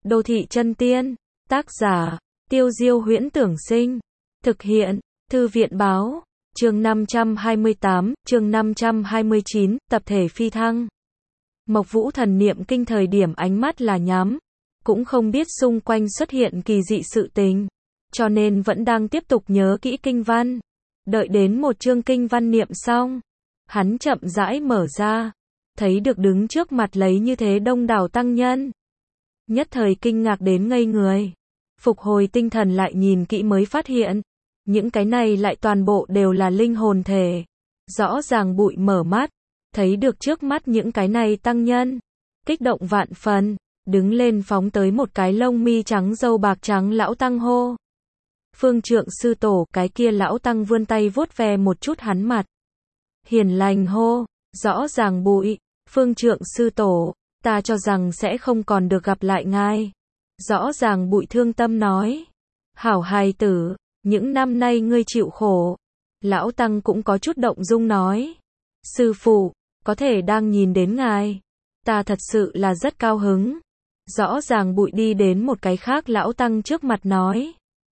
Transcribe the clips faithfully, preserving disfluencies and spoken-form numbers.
Đô thị chân tiên, tác giả, Tiêu Diêu Huyễn Tưởng Sinh, thực hiện, Thư viện Báo, chương năm trăm hai mươi tám, chương năm trăm hai mươi chín, tập thể phi thăng. Mộc Vũ Thần niệm kinh thời điểm ánh mắt là nhắm, cũng không biết xung quanh xuất hiện kỳ dị sự tình, cho nên vẫn đang tiếp tục nhớ kỹ kinh văn. Đợi đến một chương kinh văn niệm xong, hắn chậm rãi mở ra, thấy được đứng trước mặt lấy như thế đông đảo tăng nhân. Nhất thời kinh ngạc đến ngây người, phục hồi tinh thần lại nhìn kỹ mới phát hiện, những cái này lại toàn bộ đều là linh hồn thể. Rõ ràng bụi mở mắt, thấy được trước mắt những cái này tăng nhân, kích động vạn phần, đứng lên phóng tới một cái lông mi trắng râu bạc trắng lão tăng hô. Phương Trượng sư tổ, cái kia lão tăng vươn tay vuốt ve một chút hắn mặt. Hiền lành hô, rõ ràng bụi, Phương Trượng sư tổ, ta cho rằng sẽ không còn được gặp lại ngài. Rõ ràng bụi thương tâm nói, hảo hài tử, những năm nay ngươi chịu khổ. Lão tăng cũng có chút động dung nói, sư phụ, có thể đang nhìn đến ngài, ta thật sự là rất cao hứng. Rõ ràng bụi đi đến một cái khác lão tăng trước mặt nói,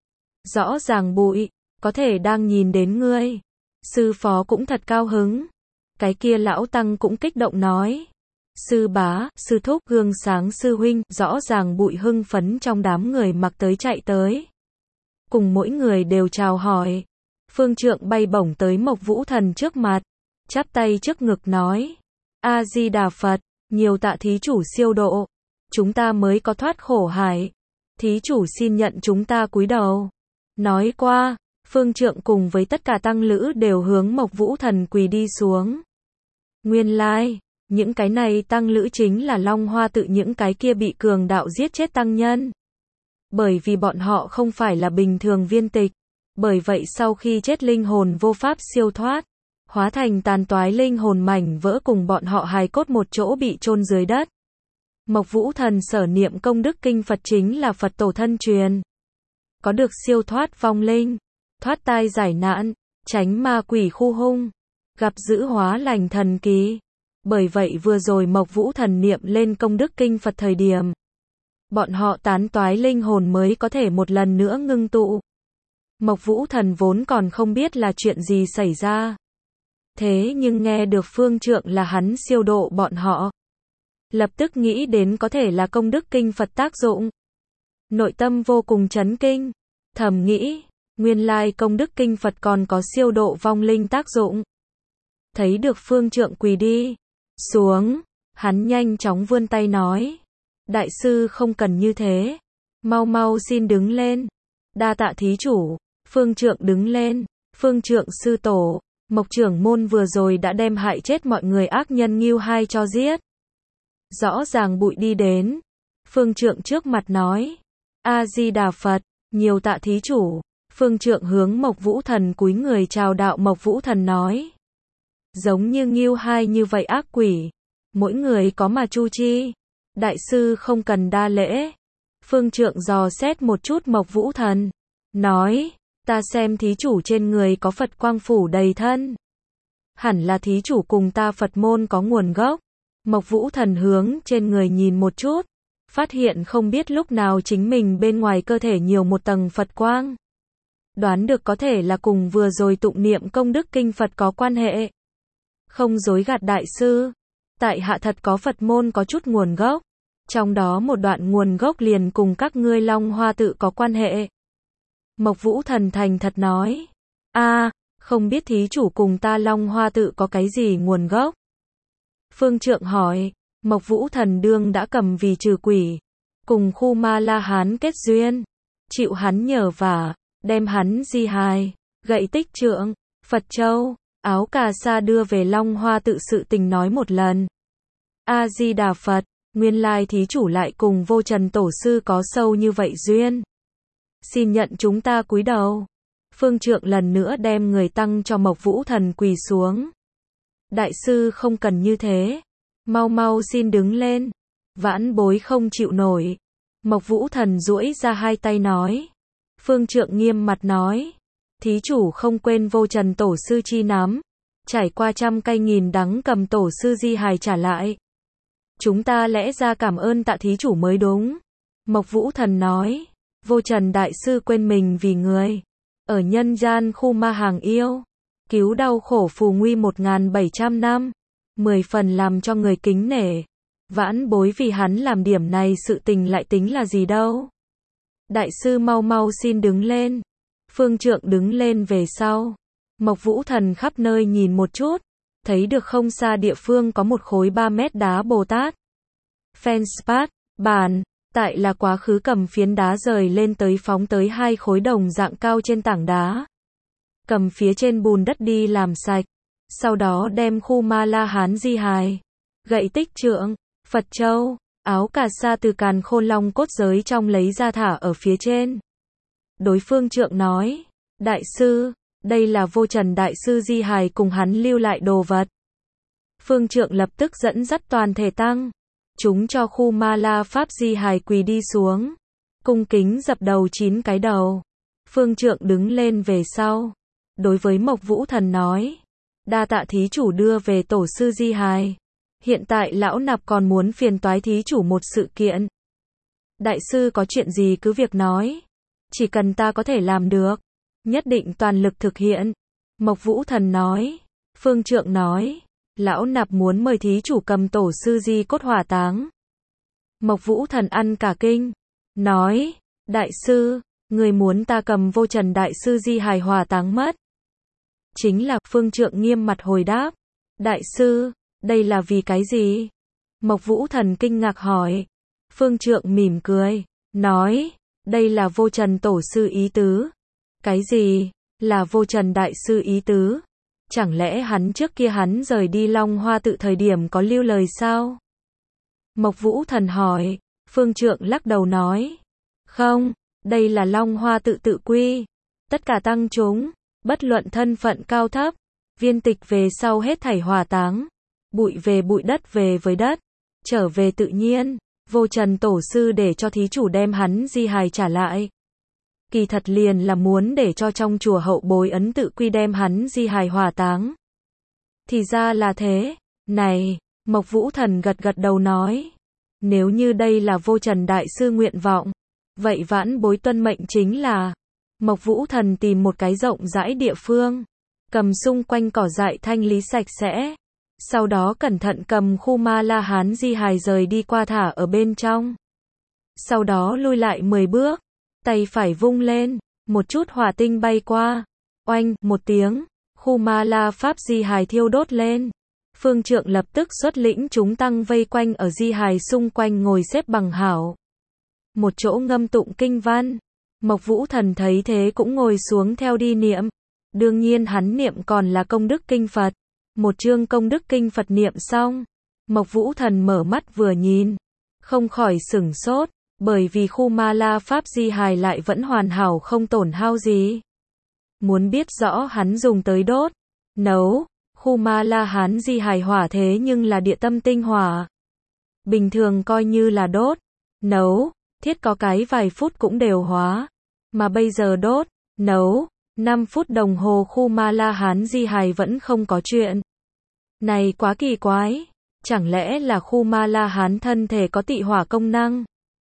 rõ ràng bụi, có thể đang nhìn đến ngươi, sư phó cũng thật cao hứng. Cái kia lão tăng cũng kích động nói, sư bá, sư thúc, gương sáng sư huynh. Rõ ràng bụi hưng phấn trong đám người mặc tới chạy tới, cùng mỗi người đều chào hỏi. Phương Trượng bay bổng tới Mộc Vũ Thần trước mặt, chắp tay trước ngực nói, A Di Đà Phật, nhiều tạ thí chủ siêu độ, chúng ta mới có thoát khổ hải, thí chủ xin nhận chúng ta cúi đầu. Nói qua, Phương Trượng cùng với tất cả tăng lữ đều hướng Mộc Vũ Thần quỳ đi xuống. Nguyên lai, like, những cái này tăng lữ chính là Long Hoa tự những cái kia bị cường đạo giết chết tăng nhân. Bởi vì bọn họ không phải là bình thường viên tịch, bởi vậy sau khi chết linh hồn vô pháp siêu thoát, hóa thành tàn toái linh hồn mảnh vỡ cùng bọn họ hài cốt một chỗ bị chôn dưới đất. Mộc Vũ Thần sở niệm công đức kinh Phật chính là Phật tổ thân truyền, có được siêu thoát vong linh, thoát tai giải nạn, tránh ma quỷ khu hung, gặp dữ hóa lành thần kỳ. Bởi vậy vừa rồi Mộc Vũ Thần niệm lên công đức kinh Phật thời điểm, bọn họ tán toái linh hồn mới có thể một lần nữa ngưng tụ. Mộc Vũ Thần vốn còn không biết là chuyện gì xảy ra, thế nhưng nghe được Phương Trượng là hắn siêu độ bọn họ, lập tức nghĩ đến có thể là công đức kinh Phật tác dụng. Nội tâm vô cùng chấn kinh, thầm nghĩ, nguyên lai công đức kinh Phật còn có siêu độ vong linh tác dụng. Thấy được Phương Trượng quỳ đi xuống, hắn nhanh chóng vươn tay nói, đại sư không cần như thế, mau mau xin đứng lên. Đa tạ thí chủ. Phương Trượng đứng lên, Phương Trượng sư tổ, Mộc trưởng môn vừa rồi đã đem hại chết mọi người ác nhân Ngưu Hai cho giết. Rõ ràng bụi đi đến, Phương Trượng trước mặt nói, A Di Đà Phật, nhiều tạ thí chủ. Phương Trượng hướng Mộc Vũ Thần cúi người chào đạo. Mộc Vũ Thần nói, giống như Ngưu Hai như vậy ác quỷ, mỗi người có mà chu chi, đại sư không cần đa lễ. Phương Trượng dò xét một chút Mộc Vũ Thần, nói, ta xem thí chủ trên người có Phật quang phủ đầy thân, hẳn là thí chủ cùng ta Phật môn có nguồn gốc. Mộc Vũ Thần hướng trên người nhìn một chút, phát hiện không biết lúc nào chính mình bên ngoài cơ thể nhiều một tầng Phật quang, đoán được có thể là cùng vừa rồi tụng niệm công đức kinh Phật có quan hệ. Không dối gạt đại sư, tại hạ thật có Phật môn có chút nguồn gốc, trong đó một đoạn nguồn gốc liền cùng các ngươi Long Hoa tự có quan hệ. Mộc Vũ Thần thành thật nói, a, không biết thí chủ cùng ta Long Hoa tự có cái gì nguồn gốc. Phương Trượng hỏi, Mộc Vũ Thần đương đã cầm vì trừ quỷ, cùng khu Ma La Hán kết duyên, chịu hắn nhờ vả, đem hắn di hài, gậy tích trượng, Phật châu, áo cà sa đưa về Long Hoa tự sự tình nói một lần. A Di Đà Phật, nguyên lai thí chủ lại cùng Vô Trần tổ sư có sâu như vậy duyên. Xin nhận chúng ta cúi đầu. Phương Trượng lần nữa đem người tăng cho Mộc Vũ Thần quỳ xuống. Đại sư không cần như thế, mau mau xin đứng lên, vãn bối không chịu nổi. Mộc Vũ Thần duỗi ra hai tay nói. Phương Trượng nghiêm mặt nói, thí chủ không quên Vô Trần tổ sư chi nắm, trải qua trăm cây nghìn đắng cầm tổ sư di hài trả lại. Chúng ta lẽ ra cảm ơn tạ thí chủ mới đúng. Mộc Vũ Thần nói, Vô Trần Đại Sư quên mình vì người. Ở nhân gian khu ma hàng yêu. Cứu đau khổ phù nguy một nghìn bảy trăm năm. Mười phần làm cho người kính nể. Vãn bối vì hắn làm điểm này sự tình lại tính là gì đâu. Đại sư mau mau xin đứng lên. Phương Trượng đứng lên về sau. Mộc Vũ Thần khắp nơi nhìn một chút. Thấy được không xa địa phương có một khối ba mét đá Bồ Tát. Feldspar, bàn. Tại là quá khứ cầm phiến đá rời lên tới phóng tới hai khối đồng dạng cao trên tảng đá. Cầm phía trên bùn đất đi làm sạch. Sau đó đem khu ma la hán di hài. Gậy tích trượng, Phật châu, áo cà sa từ càn khôn long cốt giới trong lấy ra thả ở phía trên. Đối phương Trượng nói, Đại sư, đây là Vô Trần Đại sư di hài cùng hắn lưu lại đồ vật. Phương Trượng lập tức dẫn dắt toàn thể tăng. Chúng cho khu ma la pháp di hài quỳ đi xuống. Cung kính dập đầu chín cái đầu. Phương Trượng đứng lên về sau. Đối với Mộc Vũ Thần nói. Đa tạ thí chủ đưa về tổ sư di hài. Hiện tại lão nạp còn muốn phiền toái thí chủ một sự kiện. Đại sư có chuyện gì cứ việc nói. Chỉ cần ta có thể làm được. Nhất định toàn lực thực hiện. Mộc Vũ Thần nói. Phương Trượng nói. Lão nạp muốn mời thí chủ cầm tổ sư di cốt hỏa táng. Mộc Vũ Thần ăn cả kinh. Nói. Đại sư. Người muốn ta cầm Vô Trần Đại sư di hài hỏa táng mất. Chính là Phương Trượng nghiêm mặt hồi đáp. Đại sư. Đây là vì cái gì? Mộc Vũ Thần kinh ngạc hỏi. Phương Trượng mỉm cười. Nói. Đây là Vô Trần tổ sư ý tứ. Cái gì? Là Vô Trần Đại sư ý tứ? Chẳng lẽ hắn trước kia hắn rời đi Long Hoa tự thời điểm có lưu lời sao? Mộc Vũ Thần hỏi. Phương Trượng lắc đầu nói. Không, đây là Long Hoa tự tự quy. Tất cả tăng chúng, bất luận thân phận cao thấp, viên tịch về sau hết thảy hỏa táng. Bụi về bụi, đất về với đất, trở về tự nhiên. Vô Trần tổ sư để cho thí chủ đem hắn di hài trả lại. Kỳ thật liền là muốn để cho trong chùa hậu bối ấn tự quy đem hắn di hài hỏa táng. Thì ra là thế. Này, Mộc Vũ Thần gật gật đầu nói. Nếu như đây là Vô Trần Đại sư nguyện vọng, vậy vãn bối tuân mệnh chính là. Mộc Vũ Thần tìm một cái rộng rãi địa phương, cầm xung quanh cỏ dại thanh lý sạch sẽ. Sau đó cẩn thận cầm khu ma la hán di hài rời đi qua thả ở bên trong. Sau đó lui lại mười bước. Tay phải vung lên, một chút hỏa tinh bay qua. Oanh, một tiếng, khu ma la pháp di hài thiêu đốt lên. Phương Trượng lập tức xuất lĩnh chúng tăng vây quanh ở di hài xung quanh ngồi xếp bằng hảo. Một chỗ ngâm tụng kinh văn. Mộc Vũ Thần thấy thế cũng ngồi xuống theo đi niệm. Đương nhiên hắn niệm còn là công đức kinh Phật. Một chương công đức kinh Phật niệm xong. Mộc Vũ Thần mở mắt vừa nhìn. Không khỏi sửng sốt. Bởi vì khu ma la pháp di hài lại vẫn hoàn hảo không tổn hao gì. Muốn biết rõ hắn dùng tới đốt, nấu, khu ma la hán di hài hỏa thế nhưng là địa tâm tinh hỏa. Bình thường coi như là đốt, nấu, thiết có cái vài phút cũng đều hóa. Mà bây giờ đốt, nấu, năm phút đồng hồ khu ma la hán di hài vẫn không có chuyện. Này quá kỳ quái, chẳng lẽ là khu ma la hán thân thể có tị hỏa công năng?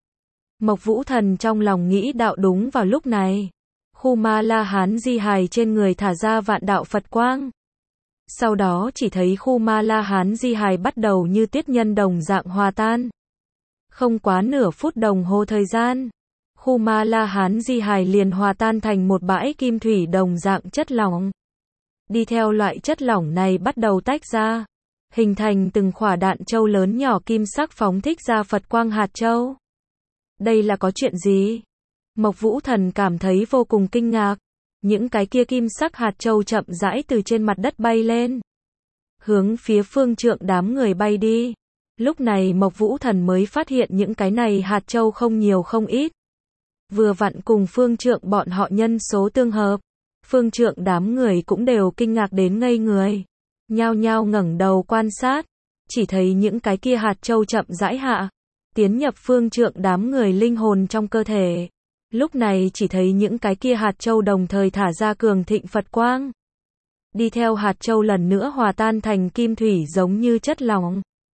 Mộc Vũ Thần trong lòng nghĩ đạo đúng vào lúc này. Khu ma la hán di hài trên người thả ra vạn đạo Phật quang. Sau đó chỉ thấy khu ma la hán di hài bắt đầu như tiết nhân đồng dạng hòa tan. Không quá nửa phút đồng hồ thời gian. Khu ma la hán di hài liền hòa tan thành một bãi kim thủy đồng dạng chất lỏng. Đi theo loại chất lỏng này bắt đầu tách ra. Hình thành từng khỏa đạn châu lớn nhỏ kim sắc phóng thích ra Phật quang hạt châu. Đây là có chuyện gì? Mộc Vũ Thần cảm thấy vô cùng kinh ngạc. Những cái kia kim sắc hạt châu chậm rãi từ trên mặt đất bay lên. Hướng phía Phương Trượng đám người bay đi. Lúc này Mộc Vũ Thần mới phát hiện những cái này hạt châu không nhiều không ít. Vừa vặn cùng Phương Trượng bọn họ nhân số tương hợp. Phương Trượng đám người cũng đều kinh ngạc đến ngây người. Nhao nhao ngẩng đầu quan sát. Chỉ thấy những cái kia hạt châu chậm rãi hạ. Tiến nhập Phương Trượng đám người linh hồn trong cơ thể. Lúc này chỉ thấy những cái kia hạt châu đồng thời thả ra cường thịnh Phật quang. Đi theo hạt châu lần nữa hòa tan thành kim thủy giống như chất lỏng.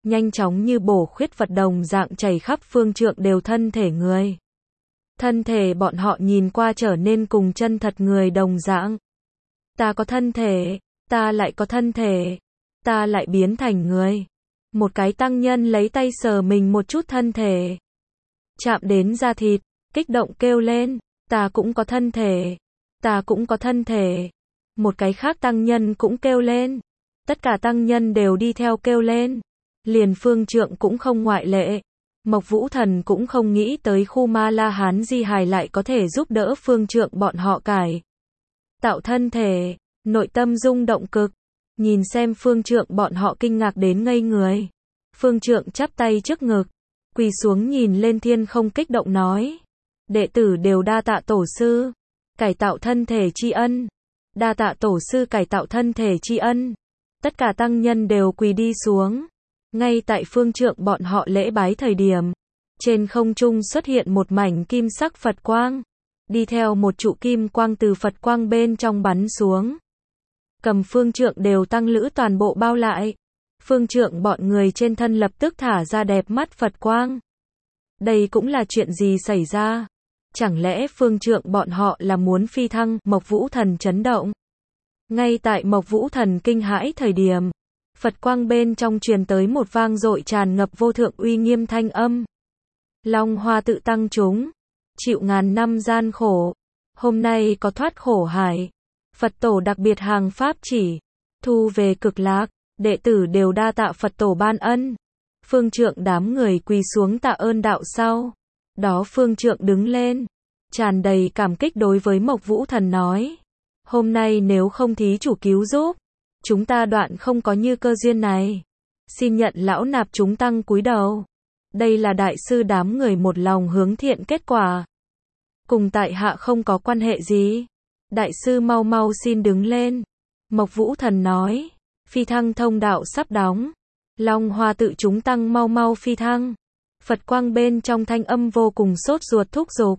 nhanh chóng như bổ khuyết vật đồng dạng chảy khắp phương trượng đều thân thể người. Thân thể bọn họ nhìn qua trở nên cùng chân thật người đồng dạng. Ta có thân thể, ta lại có thân thể, ta lại biến thành người. Một cái tăng nhân lấy tay sờ mình một chút thân thể. Chạm đến da thịt, kích động kêu lên, ta cũng có thân thể, ta cũng có thân thể. Một cái khác tăng nhân cũng kêu lên. Tất cả tăng nhân đều đi theo kêu lên. Liền phương trượng cũng không ngoại lệ. Mộc Vũ Thần cũng không nghĩ tới khu Ma La Hán di hài lại có thể giúp đỡ phương trượng bọn họ cải tạo thân thể, nội tâm rung động cực. Nhìn xem phương trượng bọn họ kinh ngạc đến ngây người. Phương trượng chắp tay trước ngực, quỳ xuống nhìn lên thiên không kích động nói. Đệ tử đều đa tạ tổ sư, cải tạo thân thể tri ân. Đa tạ tổ sư cải tạo thân thể tri ân. Tất cả tăng nhân đều quỳ đi xuống. Ngay tại phương trượng bọn họ lễ bái thời điểm, trên không trung xuất hiện một mảnh kim sắc Phật quang. Đi theo một trụ kim quang từ Phật quang bên trong bắn xuống. Cầm phương trượng đều tăng lữ toàn bộ bao lại. Phương trượng bọn người trên thân lập tức thả ra đẹp mắt Phật quang. Đây cũng là chuyện gì xảy ra? Chẳng lẽ phương trượng bọn họ là muốn phi thăng? Mộc Vũ Thần chấn động. Ngay tại Mộc Vũ Thần kinh hãi thời điểm, Phật quang bên trong truyền tới một vang dội tràn ngập vô thượng uy nghiêm thanh âm. Long Hoa tự tăng chúng, chịu ngàn năm gian khổ, hôm nay có thoát khổ hải. Phật tổ đặc biệt hàng pháp chỉ, thu về cực lạc, đệ tử đều đa tạ Phật tổ ban ân. Phương trượng đám người quỳ xuống tạ ơn đạo sau. Đó phương trượng đứng lên, tràn đầy cảm kích đối với Mộc Vũ Thần nói. Hôm nay nếu không thí chủ cứu giúp, chúng ta đoạn không có như cơ duyên này. Xin nhận lão nạp chúng tăng cúi đầu. Đây là đại sư đám người một lòng hướng thiện kết quả. Cùng tại hạ không có quan hệ gì. Đại sư mau mau xin đứng lên. Mộc Vũ Thần nói. Phi thăng thông đạo sắp đóng. Long Hoa tự chúng tăng mau mau phi thăng. Phật quang bên trong thanh âm vô cùng sốt ruột thúc giục.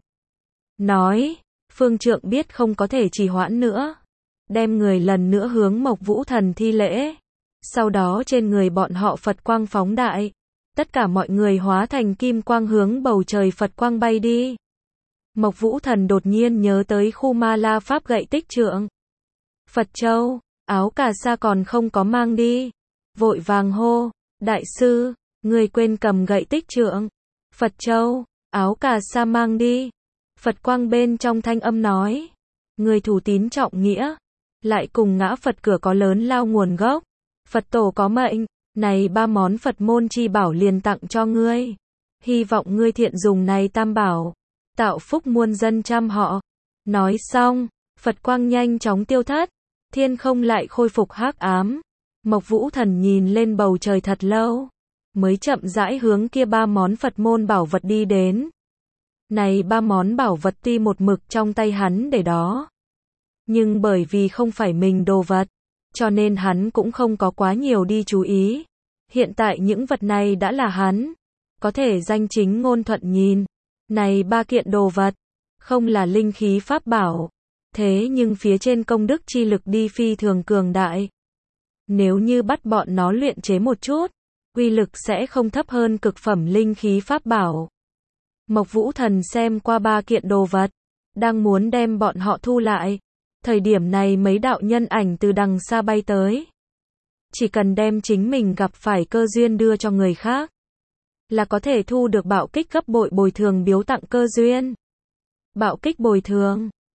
Nói. Phương trượng biết không có thể trì hoãn nữa. Đem người lần nữa hướng Mộc Vũ Thần thi lễ. Sau đó trên người bọn họ Phật quang phóng đại. Tất cả mọi người hóa thành kim quang hướng bầu trời Phật quang bay đi. Mộc Vũ Thần đột nhiên nhớ tới khu Ma La Pháp gậy tích trượng. Phật Châu, áo cà sa còn không có mang đi. Vội vàng hô, đại sư, người quên cầm gậy tích trượng. Phật Châu, áo cà sa mang đi. Phật quang bên trong thanh âm nói. Người thủ tín trọng nghĩa. Lại cùng ngã Phật cửa có lớn lao nguồn gốc. Phật tổ có mệnh. Này ba món Phật môn chi bảo liền tặng cho ngươi. Hy vọng ngươi thiện dùng này tam bảo. Tạo phúc muôn dân trăm họ. Nói xong, Phật quang nhanh chóng tiêu thất. Thiên không lại khôi phục hắc ám. Mộc Vũ Thần nhìn lên bầu trời thật lâu. Mới chậm rãi hướng kia ba món Phật môn bảo vật đi đến. Này ba món bảo vật tuy một mực trong tay hắn để đó. Nhưng bởi vì không phải mình đồ vật. Cho nên hắn cũng không có quá nhiều đi chú ý. Hiện tại những vật này đã là hắn. Có thể danh chính ngôn thuận nhìn. Này ba kiện đồ vật. Không là linh khí pháp bảo. Thế nhưng phía trên công đức chi lực đi phi thường cường đại. Nếu như bắt bọn nó luyện chế một chút. Uy lực sẽ không thấp hơn cực phẩm linh khí pháp bảo. Mộc Vũ Thần xem qua ba kiện đồ vật. Đang muốn đem bọn họ thu lại. Thời điểm này mấy đạo nhân ảnh từ đằng xa bay tới. Chỉ cần đem chính mình gặp phải cơ duyên đưa cho người khác. Là có thể thu được bạo kích gấp bội bồi thường biếu tặng cơ duyên. Bạo kích bồi thường.